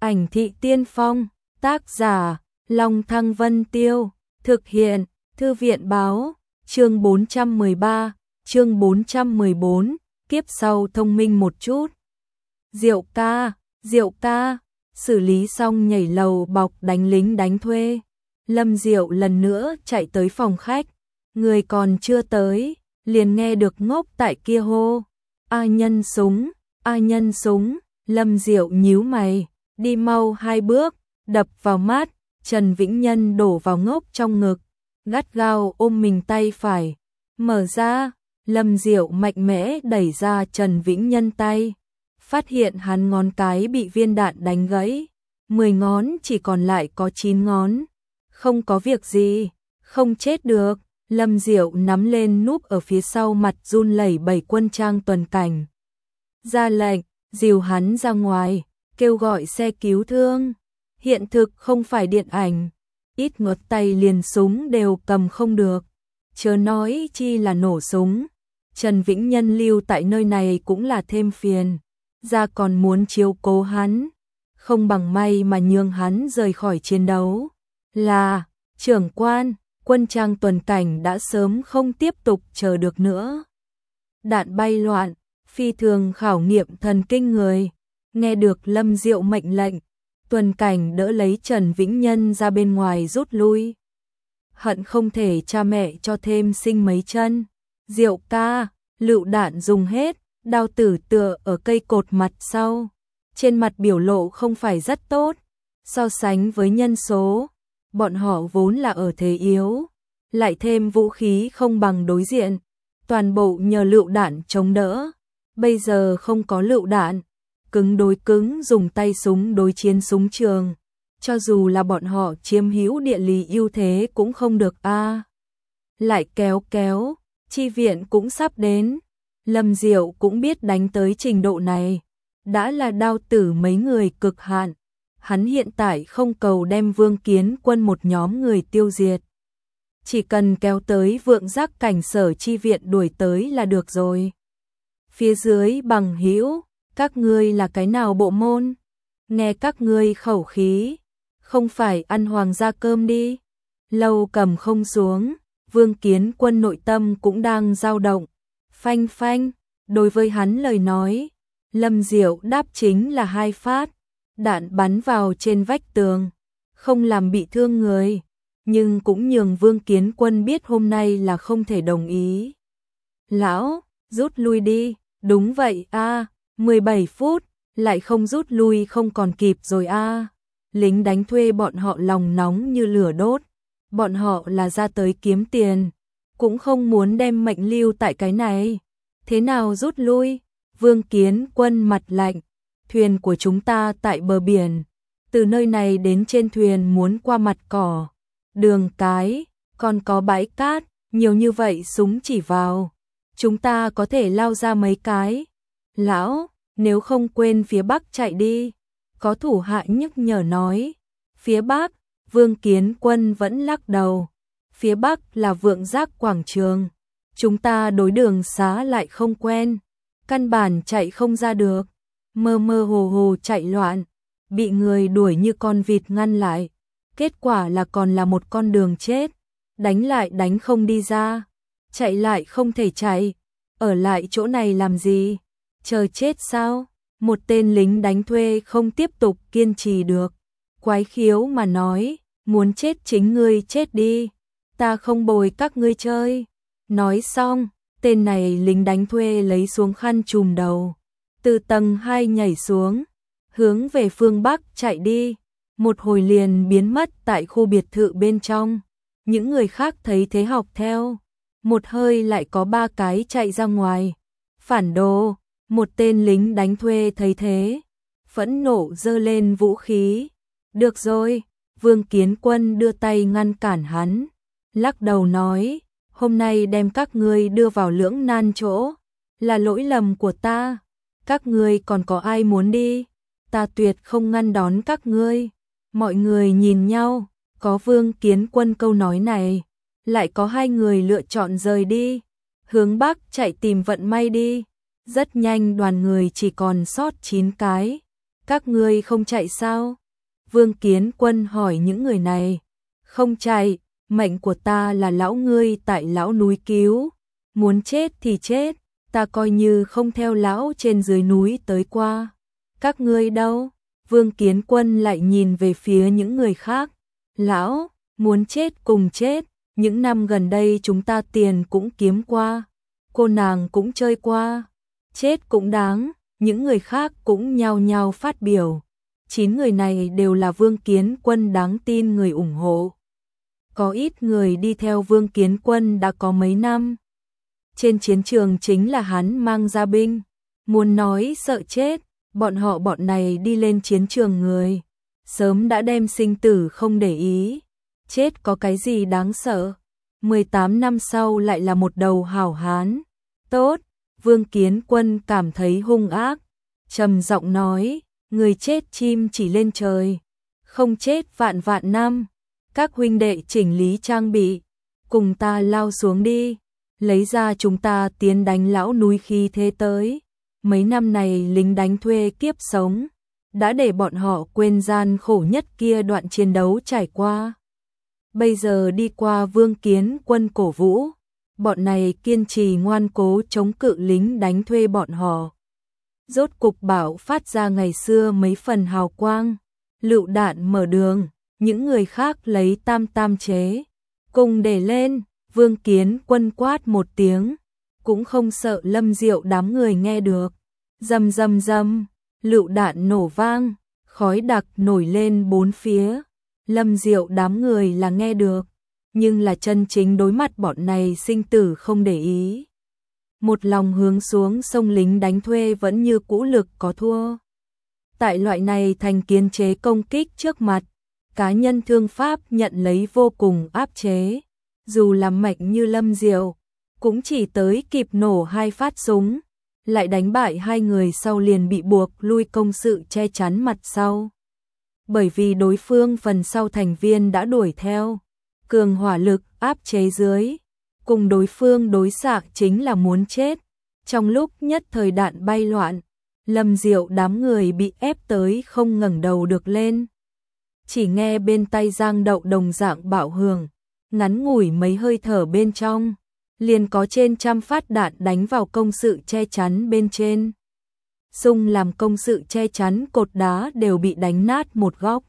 Ảnh thị tiên phong, tác giả, Long Thăng Vân Tiêu, thực hiện, Thư viện báo, chương 413, chương 414, kiếp sau thông minh một chút. Diệu ca, xử lý xong nhảy lầu bọc đánh lính đánh thuê. Lâm Diệu lần nữa chạy tới phòng khách, người còn chưa tới, liền nghe được ngốc tại kia hô. A nhân súng, Lâm Diệu nhíu mày, đi mau 2 bước, đập vào mắt, Trần Vĩnh Nhân đổ vào ngốc trong ngực, gắt gao ôm mình tay phải, mở ra, Lâm Diệu mạnh mẽ đẩy ra Trần Vĩnh Nhân tay, phát hiện hắn ngón cái bị viên đạn đánh gãy, 10 ngón chỉ còn lại có 9 ngón, không có việc gì, không chết được. Lâm Diệu nắm lên núp ở phía sau mặt run lẩy bẩy Quân Trang Tuần Cảnh. Ra lệnh, dìu hắn ra ngoài, kêu gọi xe cứu thương. Hiện thực không phải điện ảnh, ít ngót tay liền súng đều cầm không được. Chớ nói chi là nổ súng. Trần Vĩnh Nhân lưu tại nơi này cũng là thêm phiền. Ra còn muốn chiếu cố hắn. Không bằng may mà nhường hắn rời khỏi chiến đấu. Là, trưởng quan. Quân Trang Tuần Cảnh đã sớm không tiếp tục chờ được nữa. Đạn bay loạn, phi thường khảo nghiệm thần kinh người. Nghe được Lâm Diệu mệnh lệnh, Tuần Cảnh đỡ lấy Trần Vĩnh Nhân ra bên ngoài rút lui. Hận không thể cha mẹ cho thêm sinh mấy chân. Diệu ca, lựu đạn dùng hết, đao tử tựa ở cây cột mặt sau. Trên mặt biểu lộ không phải rất tốt. So sánh với nhân số, bọn họ vốn là ở thế yếu, lại thêm vũ khí không bằng đối diện, toàn bộ nhờ lựu đạn chống đỡ. Bây giờ không có lựu đạn, cứng đối cứng dùng tay súng đối chiến súng trường, cho dù là bọn họ chiếm hữu địa lý ưu thế cũng không được a. Lại kéo, chi viện cũng sắp đến. Lâm Diệu cũng biết đánh tới trình độ này, đã là đao tử mấy người cực hạn. Hắn hiện tại không cầu đem Vương Kiến Quân một nhóm người tiêu diệt. Chỉ cần kéo tới Vượng Giác cảnh sở chi viện đuổi tới là được rồi. Phía dưới bằng hữu, các ngươi là cái nào bộ môn? Nghe các ngươi khẩu khí, không phải ăn hoàng gia cơm đi. Lâu cầm không xuống, Vương Kiến Quân nội tâm cũng đang dao động. Phanh phanh, đối với hắn lời nói, Lâm Diệu đáp chính là 2 phát. Đạn bắn vào trên vách tường, không làm bị thương người, nhưng cũng nhường Vương Kiến Quân biết hôm nay là không thể đồng ý. Lão, rút lui đi, đúng vậy a, 17 phút, lại không rút lui không còn kịp rồi a. Lính đánh thuê bọn họ lòng nóng như lửa đốt, bọn họ là ra tới kiếm tiền, cũng không muốn đem mệnh lưu tại cái này. Thế nào rút lui? Vương Kiến Quân mặt lạnh. Thuyền của chúng ta tại bờ biển, từ nơi này đến trên thuyền muốn qua mặt cỏ, đường cái, còn có bãi cát, nhiều như vậy súng chỉ vào. Chúng ta có thể lao ra mấy cái. Lão, nếu không quên phía Bắc chạy đi. Có thủ hạ nhắc nhở nói. Phía Bắc, Vương Kiến Quân vẫn lắc đầu. Phía Bắc là Vượng Giác quảng trường. Chúng ta đối đường xá lại không quen. Căn bản chạy không ra được. Mơ mơ hồ hồ chạy loạn, bị người đuổi như con vịt ngăn lại, kết quả là còn là một con đường chết, đánh lại đánh không đi ra, chạy lại không thể chạy, ở lại chỗ này làm gì, chờ chết sao? Một tên lính đánh thuê không tiếp tục kiên trì được, quái khiếu mà nói, muốn chết chính ngươi chết đi, ta không bồi các ngươi chơi. Nói xong, tên này lính đánh thuê lấy xuống khăn trùm đầu, từ tầng 2 nhảy xuống, hướng về phương Bắc chạy đi, một hồi liền biến mất tại khu biệt thự bên trong. Những người khác thấy thế học theo, một hơi lại có 3 cái chạy ra ngoài. Phản đồ, một tên lính đánh thuê thấy thế, phẫn nộ giơ lên vũ khí. Được rồi, Vương Kiến Quân đưa tay ngăn cản hắn, lắc đầu nói, hôm nay đem các ngươi đưa vào lưỡng nan chỗ, là lỗi lầm của ta. Các ngươi còn có ai muốn đi? Ta tuyệt không ngăn đón các ngươi. Mọi người nhìn nhau, có Vương Kiến Quân câu nói này, lại có 2 người lựa chọn rời đi, hướng Bắc chạy tìm vận may đi. Rất nhanh đoàn người chỉ còn sót 9 cái. Các ngươi không chạy sao? Vương Kiến Quân hỏi những người này. Không chạy, mệnh của ta là lão ngươi tại lão núi cứu. Muốn chết thì chết, ta coi như không theo lão trên dưới núi tới qua. Các ngươi đâu? Vương Kiến Quân lại nhìn về phía những người khác. Lão, muốn chết cùng chết, những năm gần đây chúng ta tiền cũng kiếm qua, cô nàng cũng chơi qua, chết cũng đáng, những người khác cũng nhao nhao phát biểu. 9 người này đều là Vương Kiến Quân đáng tin người ủng hộ. Có ít người đi theo Vương Kiến Quân đã có mấy năm. Trên chiến trường chính là hắn mang ra binh, muốn nói sợ chết, bọn này đi lên chiến trường người, sớm đã đem sinh tử không để ý, chết có cái gì đáng sợ. 18 năm sau lại là một đầu hảo hán. Tốt, Vương Kiến Quân cảm thấy hung ác, trầm giọng nói, người chết chim chỉ lên trời, không chết vạn vạn năm. Các huynh đệ chỉnh lý trang bị, cùng ta lao xuống đi, lấy ra chúng ta tiến đánh lão núi khi thế tới. Mấy năm này lính đánh thuê kiếp sống, đã để bọn họ quên gian khổ nhất kia đoạn chiến đấu trải qua. Bây giờ đi qua Vương Kiến Quân cổ vũ, bọn này kiên trì ngoan cố chống cự lính đánh thuê bọn họ. Rốt cục bảo phát ra ngày xưa mấy phần hào quang, lựu đạn mở đường, những người khác lấy tam tam chế, cùng để lên. Vương Kiến Quân quát một tiếng, cũng không sợ Lâm Diệu đám người nghe được. Rầm rầm rầm, lựu đạn nổ vang, khói đặc nổi lên bốn phía. Lâm Diệu đám người là nghe được, nhưng là chân chính đối mặt bọn này sinh tử không để ý. Một lòng hướng xuống sông lính đánh thuê vẫn như cũ lực có thua. Tại loại này thành kiến chế công kích trước mặt, cá nhân thương pháp nhận lấy vô cùng áp chế. Dù làm mạnh như Lâm Diệu, cũng chỉ tới kịp nổ 2 phát súng, lại đánh bại 2 người sau liền bị buộc lui công sự che chắn mặt sau. Bởi vì đối phương phần sau thành viên đã đuổi theo, cường hỏa lực áp chế dưới, cùng đối phương đối xạ chính là muốn chết. Trong lúc nhất thời đạn bay loạn, Lâm Diệu đám người bị ép tới không ngẩng đầu được lên. Chỉ nghe bên tay giang đậu đồng dạng bạo hưởng, ngắn ngủi mấy hơi thở bên trong, liền có trên trăm phát đạn đánh vào công sự che chắn bên trên. Xung làm công sự che chắn cột đá đều bị đánh nát một góc.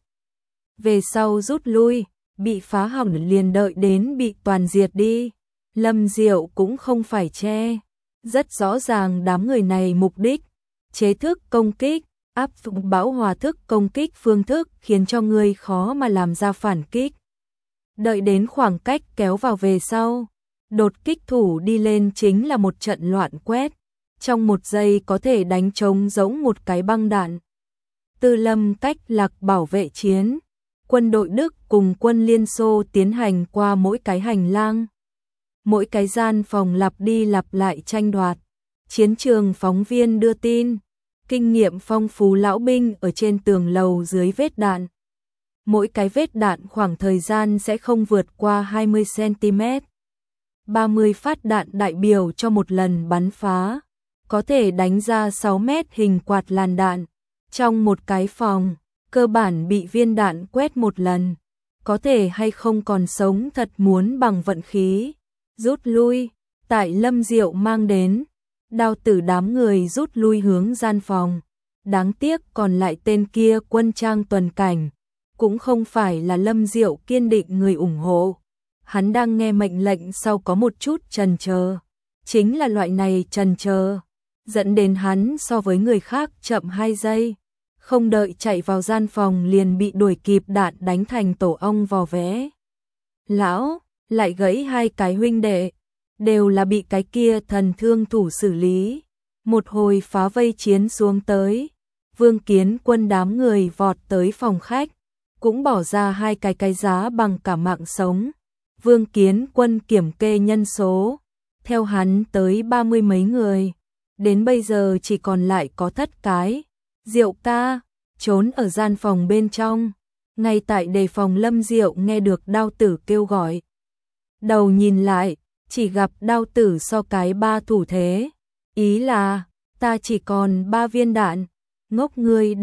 Về sau rút lui, bị phá hỏng liền đợi đến bị toàn diệt đi. Lâm Diệu cũng không phải che, rất rõ ràng đám người này mục đích, chế thức công kích, áp dụng bão hòa thức công kích phương thức khiến cho người khó mà làm ra phản kích. Đợi đến khoảng cách kéo vào về sau, đột kích thủ đi lên chính là một trận loạn quét, trong 1 giây có thể đánh trống giống một cái băng đạn. Tư Lâm cách lạc bảo vệ chiến, quân đội Đức cùng quân Liên Xô tiến hành qua mỗi cái hành lang, mỗi cái gian phòng lặp đi lặp lại tranh đoạt. Chiến trường phóng viên đưa tin, kinh nghiệm phong phú lão binh ở trên tường lầu dưới vết đạn. Mỗi cái vết đạn khoảng thời gian sẽ không vượt qua 20 cm. 30 phát đạn đại biểu cho một lần bắn phá, có thể đánh ra 6 mét hình quạt làn đạn. Trong một cái phòng, cơ bản bị viên đạn quét một lần, có thể hay không còn sống thật muốn bằng vận khí. Rút lui, tại Lâm Diệu mang đến, Đao Tử đám người rút lui hướng gian phòng. Đáng tiếc còn lại tên kia quân trang tuần cảnh, cũng không phải là Lâm Diệu kiên định người ủng hộ. Hắn đang nghe mệnh lệnh sau có một chút chần chờ, chính là loại này chần chờ dẫn đến hắn so với người khác chậm 2 giây, không đợi chạy vào gian phòng liền bị đuổi kịp đạn đánh thành tổ ong vò vẽ. Lão, lại gãy 2 cái huynh đệ, đều là bị cái kia thần thương thủ xử lý. Một hồi phá vây chiến xuống tới, Vương Kiến Quân đám người vọt tới phòng khách, cũng bỏ ra 2 cái giá bằng cả mạng sống. Vương Kiến Quân kiểm kê nhân số, theo hắn tới 30 mấy người, đến bây giờ chỉ còn lại có Thất cái. Diệu ca trốn ở gian phòng bên trong, ngay tại đề phòng Lâm Diệu nghe được Đao Tử kêu gọi. Đầu nhìn lại, chỉ gặp Đao Tử so cái 3 thủ thế, ý là ta chỉ còn 3 viên đạn. Ngốc ngươi đâu,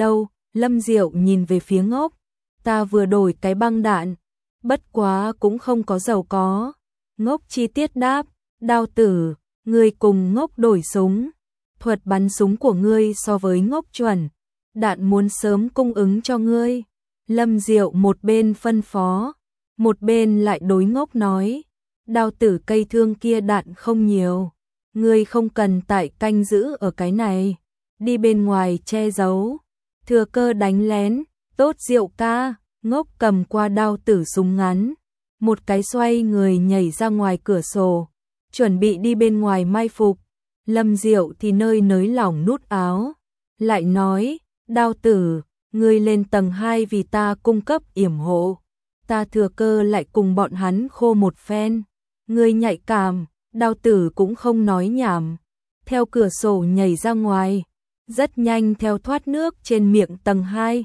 Lâm Diệu nhìn về phía Ngốc, ta vừa đổi cái băng đạn, bất quá cũng không có giàu có. Ngốc chi tiết đáp, Đao tử, ngươi cùng Ngốc đổi súng, thuật bắn súng của ngươi so với Ngốc chuẩn, đạn muốn sớm cung ứng cho ngươi. Lâm Diệu một bên phân phó, một bên lại đối Ngốc nói, Đao tử cây thương kia đạn không nhiều, ngươi không cần tại canh giữ ở cái này, đi bên ngoài che giấu, thừa cơ đánh lén. Tốt Diệu ca. Ngốc cầm qua Đao tử súng ngắn, một cái xoay người nhảy ra ngoài cửa sổ, chuẩn bị đi bên ngoài mai phục. Lâm Diệu thì nơi nới lỏng nút áo, lại nói, Đao tử, ngươi lên tầng 2 vì ta cung cấp yểm hộ, ta thừa cơ lại cùng bọn hắn khô một phen. Ngươi nhạy cảm. Đao tử cũng không nói nhảm, theo cửa sổ nhảy ra ngoài, rất nhanh theo thoát nước trên miệng tầng 2,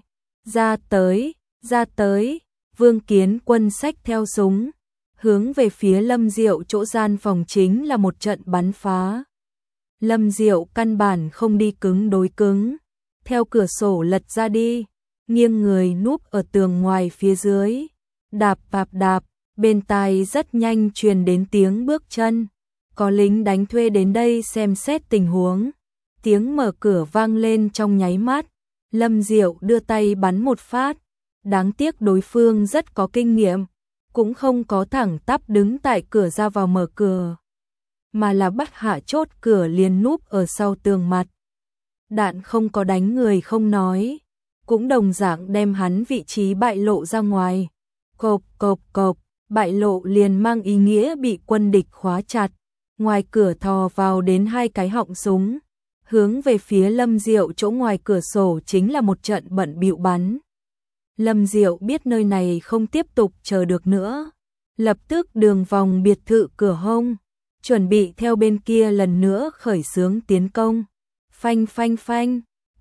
ra tới, Vương Kiến Quân xách theo súng, hướng về phía Lâm Diệu chỗ gian phòng chính là một trận bắn phá. Lâm Diệu căn bản không đi cứng đối cứng, theo cửa sổ lật ra đi, nghiêng người núp ở tường ngoài phía dưới, đạp, bên tai rất nhanh truyền đến tiếng bước chân, có lính đánh thuê đến đây xem xét tình huống. Tiếng mở cửa vang lên trong nháy mắt, Lâm Diệu đưa tay bắn một phát, đáng tiếc đối phương rất có kinh nghiệm, cũng không có thẳng tắp đứng tại cửa ra vào mở cửa, mà là bắt hạ chốt cửa liền núp ở sau tường mặt. Đạn không có đánh người không nói, cũng đồng dạng đem hắn vị trí bại lộ ra ngoài. Cộp, bại lộ liền mang ý nghĩa bị quân địch khóa chặt, ngoài cửa thò vào đến 2 cái họng súng, hướng về phía Lâm Diệu chỗ ngoài cửa sổ chính là một trận bận bịu bắn. Lâm Diệu biết nơi này không tiếp tục chờ được nữa, lập tức đường vòng biệt thự cửa hông, chuẩn bị theo bên kia lần nữa khởi xướng tiến công. Phanh,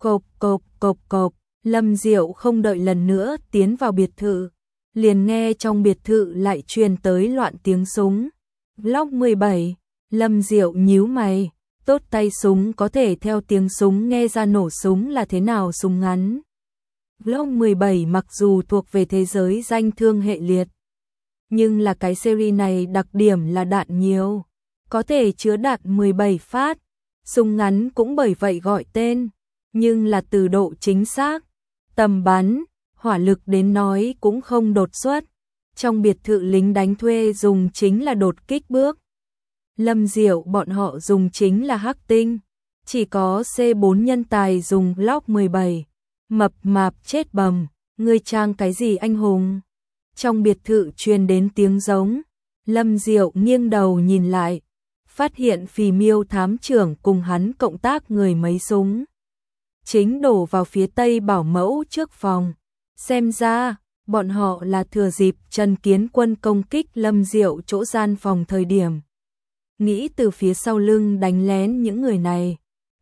cộp, Lâm Diệu không đợi lần nữa tiến vào biệt thự, liền nghe trong biệt thự lại truyền tới loạn tiếng súng. Glock 17, Lâm Diệu nhíu mày, tốt tay súng có thể theo tiếng súng nghe ra nổ súng là thế nào súng ngắn. Glock 17 mặc dù thuộc về thế giới danh thương hệ liệt, nhưng là cái series này đặc điểm là đạn nhiều, có thể chứa đạn 17 phát, súng ngắn cũng bởi vậy gọi tên, nhưng là từ độ chính xác, tầm bắn, hỏa lực đến nói cũng không đột xuất. Trong biệt thự lính đánh thuê dùng chính là đột kích bước. Lâm Diệu bọn họ dùng chính là hắc tinh, chỉ có C4 nhân tài dùng Glock 17. Mập mạp chết bầm, ngươi trang cái gì anh hùng? Trong biệt thự truyền đến tiếng giống, Lâm Diệu nghiêng đầu nhìn lại, phát hiện Phì Miêu thám trưởng cùng hắn cộng tác người mấy súng, chính đổ vào phía tây bảo mẫu trước phòng. Xem ra, bọn họ là thừa dịp Trần Kiến Quân công kích Lâm Diệu chỗ gian phòng thời điểm, nghĩ từ phía sau lưng đánh lén những người này.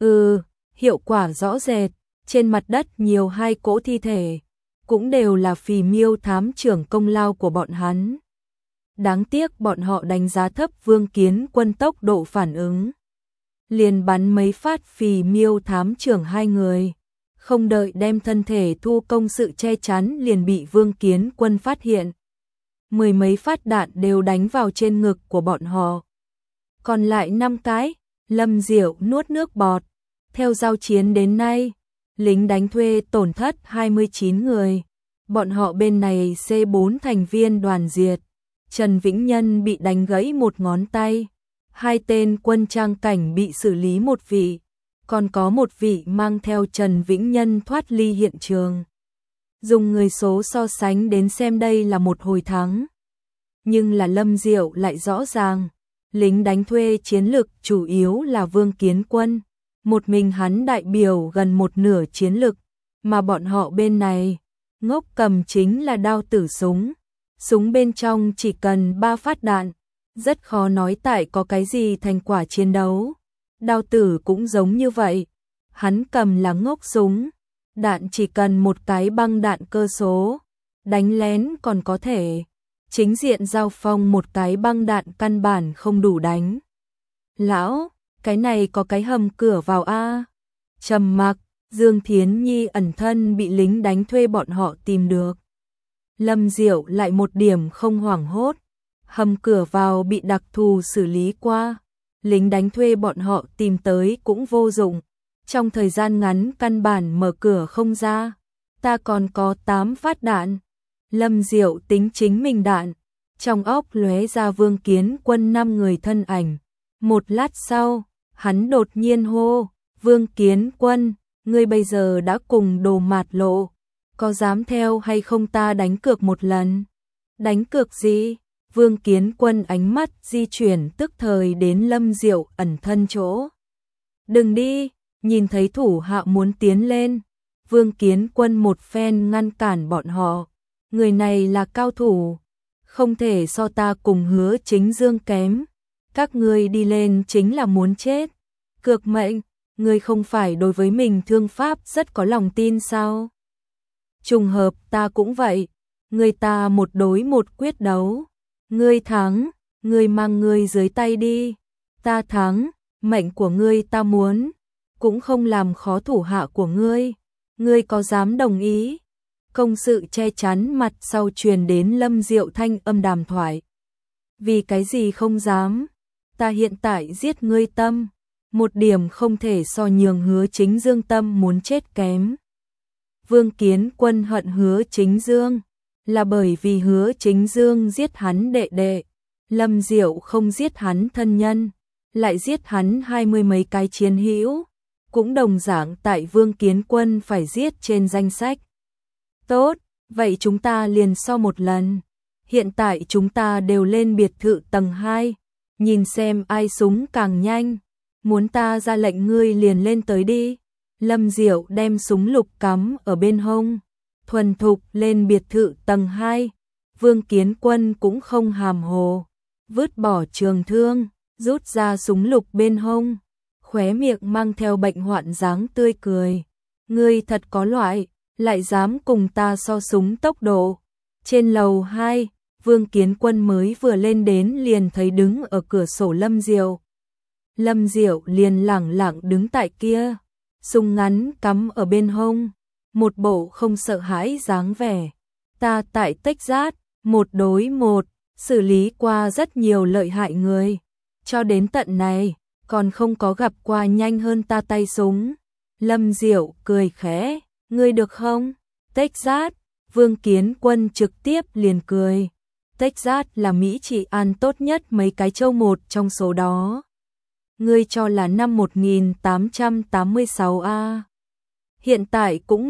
Hiệu quả rõ rệt, trên mặt đất nhiều 2 cỗ thi thể, cũng đều là Phì Miêu thám trưởng công lao của bọn hắn. Đáng tiếc bọn họ đánh giá thấp Vương Kiến Quân tốc độ phản ứng, liền bắn mấy phát Phì Miêu thám trưởng 2 người, không đợi đem thân thể thu công sự che chắn liền bị Vương Kiến Quân phát hiện. 10 mấy phát đạn đều đánh vào trên ngực của bọn họ. Còn lại 5 cái, Lâm Diệu nuốt nước bọt. Theo giao chiến đến nay, lính đánh thuê tổn thất 29 người. Bọn họ bên này C4 thành viên đoàn diệt. Trần Vĩnh Nhân bị đánh gãy một ngón tay. 2 tên quân trang cảnh bị xử lý một vị. Còn có một vị mang theo Trần Vĩnh Nhân thoát ly hiện trường. Dùng người số so sánh đến xem đây là một hồi thắng. Nhưng là Lâm Diệu lại rõ ràng, lính đánh thuê chiến lực chủ yếu là Vương Kiến Quân. Một mình hắn đại biểu gần một nửa chiến lực, mà bọn họ bên này, Ngốc cầm chính là đao tử súng. Súng bên trong chỉ cần 3 phát đạn, rất khó nói tại có cái gì thành quả chiến đấu. Đao tử cũng giống như vậy, hắn cầm là Ngốc súng, đạn chỉ cần một cái băng đạn cơ số, đánh lén còn có thể, chính diện giao phong một cái băng đạn căn bản không đủ đánh. Lão, cái này có cái hầm cửa vào a. Trầm mặc, Dương Thiến Nhi ẩn thân bị lính đánh thuê bọn họ tìm được. Lâm Diệu lại một điểm không hoảng hốt, hầm cửa vào bị đặc thù xử lý qua, lính đánh thuê bọn họ tìm tới cũng vô dụng, trong thời gian ngắn căn bản mở cửa không ra, ta còn có 8 phát đạn. Lâm Diệu tính chính mình đạn, trong óc lóe ra Vương Kiến Quân 5 người thân ảnh. Một lát sau, hắn đột nhiên hô, Vương Kiến Quân, ngươi bây giờ đã cùng Đồ Mạt Lộ, có dám theo hay không ta đánh cược một lần? Đánh cược gì? Vương Kiến Quân ánh mắt di chuyển tức thời đến Lâm Diệu ẩn thân chỗ. Đừng đi, nhìn thấy thủ hạ muốn tiến lên. Vương Kiến Quân một phen ngăn cản bọn họ. Người này là cao thủ, không thể so ta cùng Hứa Chính Dương kém. Các ngươi đi lên chính là muốn chết. Cược mệnh, ngươi không phải đối với mình thương pháp rất có lòng tin sao? Trùng hợp ta cũng vậy, người ta một đối một quyết đấu. Ngươi thắng, ngươi mang ngươi dưới tay đi. Ta thắng, mệnh của ngươi ta muốn, cũng không làm khó thủ hạ của ngươi. Ngươi có dám đồng ý? Công sự che chắn mặt sau truyền đến Lâm Diệu thanh âm đàm thoại. Vì cái gì không dám? Ta hiện tại giết ngươi tâm, một điểm không thể so nhường Hứa Chính Dương tâm muốn chết kém. Vương Kiến Quân hận Hứa Chính Dương, là bởi vì Hứa Chính Dương giết hắn đệ đệ, Lâm Diệu không giết hắn thân nhân, lại giết hắn 20 mấy cái chiến hữu, cũng đồng dạng tại Vương Kiến Quân phải giết trên danh sách. Tốt, vậy chúng ta liền so một lần. Hiện tại chúng ta đều lên biệt thự tầng 2, nhìn xem ai súng càng nhanh. Muốn ta ra lệnh ngươi liền lên tới đi. Lâm Diệu đem súng lục cắm ở bên hông, thuần thục lên biệt thự tầng 2. Vương Kiến Quân cũng không hàm hồ, vứt bỏ trường thương, rút ra súng lục bên hông, khóe miệng mang theo bệnh hoạn dáng tươi cười. Ngươi thật có loại, lại dám cùng ta so súng tốc độ. Trên lầu 2, Vương Kiến Quân mới vừa lên đến liền thấy đứng ở cửa sổ Lâm Diệu. Lâm Diệu liền lẳng lặng đứng tại kia, súng ngắn cắm ở bên hông, một bộ không sợ hãi dáng vẻ. Ta tại Texas, 1 đối 1, xử lý qua rất nhiều lợi hại người, cho đến tận này, còn không có gặp qua nhanh hơn ta tay súng. Lâm Diệu cười khẽ, ngươi được không? Texas, Vương Kiến Quân trực tiếp liền cười. Texas là Mỹ trị an tốt nhất mấy cái châu một trong số đó. Ngươi cho là năm 1886 a. Hiện tại cũng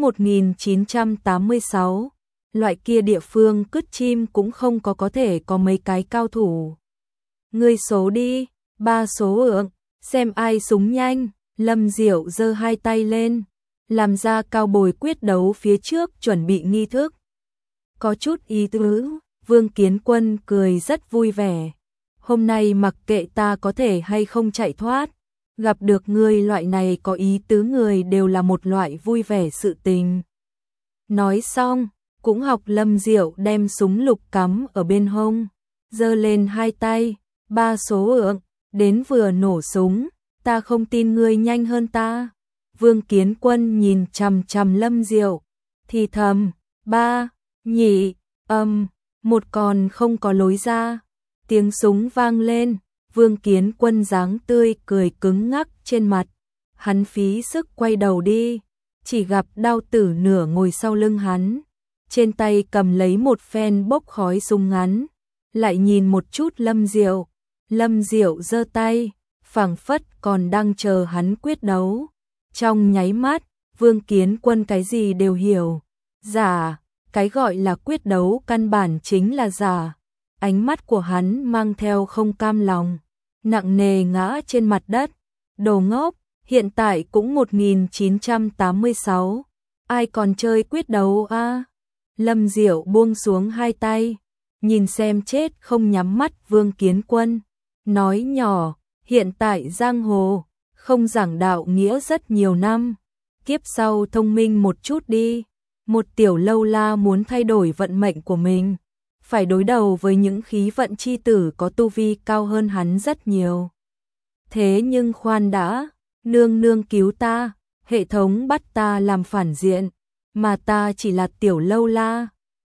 1986. Loại kia địa phương cứt chim cũng không có thể có mấy cái cao thủ. Ngươi số đi, 3 số ượng, xem ai súng nhanh. Lâm Diệu giơ hai tay lên, làm ra cao bồi quyết đấu phía trước chuẩn bị nghi thức. Có chút ý tứ, Vương Kiến Quân cười rất vui vẻ. Hôm nay mặc kệ ta có thể hay không chạy thoát, gặp được ngươi loại này có ý tứ người đều là một loại vui vẻ sự tình. Nói xong, cũng học Lâm Diệu đem súng lục cắm ở bên hông, giơ lên hai tay, 3 số ượng, đến vừa nổ súng, ta không tin ngươi nhanh hơn ta. Vương Kiến Quân nhìn chằm chằm Lâm Diệu, thì thầm, 3, nhị, một còn không có lối ra. Tiếng súng vang lên, Vương Kiến Quân dáng tươi cười cứng ngắc trên mặt. Hắn phí sức quay đầu đi, chỉ gặp Đao Tử nửa ngồi sau lưng hắn, trên tay cầm lấy một phen bốc khói súng ngắn, lại nhìn một chút Lâm Diệu. Lâm Diệu giơ tay, phảng phất còn đang chờ hắn quyết đấu. Trong nháy mắt, Vương Kiến Quân cái gì đều hiểu. Giả, cái gọi là quyết đấu căn bản chính là giả. Ánh mắt của hắn mang theo không cam lòng, nặng nề ngã trên mặt đất. Đồ ngốc, hiện tại cũng 1986, ai còn chơi quyết đấu a? Lâm Diệu buông xuống hai tay, nhìn xem chết không nhắm mắt Vương Kiến Quân, nói nhỏ, hiện tại giang hồ, không giảng đạo nghĩa rất nhiều năm, kiếp sau thông minh một chút đi. Một tiểu lâu la muốn thay đổi vận mệnh của mình, phải đối đầu với những khí vận chi tử có tu vi cao hơn hắn rất nhiều. Thế nhưng khoan đã, nương nương cứu ta, hệ thống bắt ta làm phản diện, mà ta chỉ là tiểu lâu la,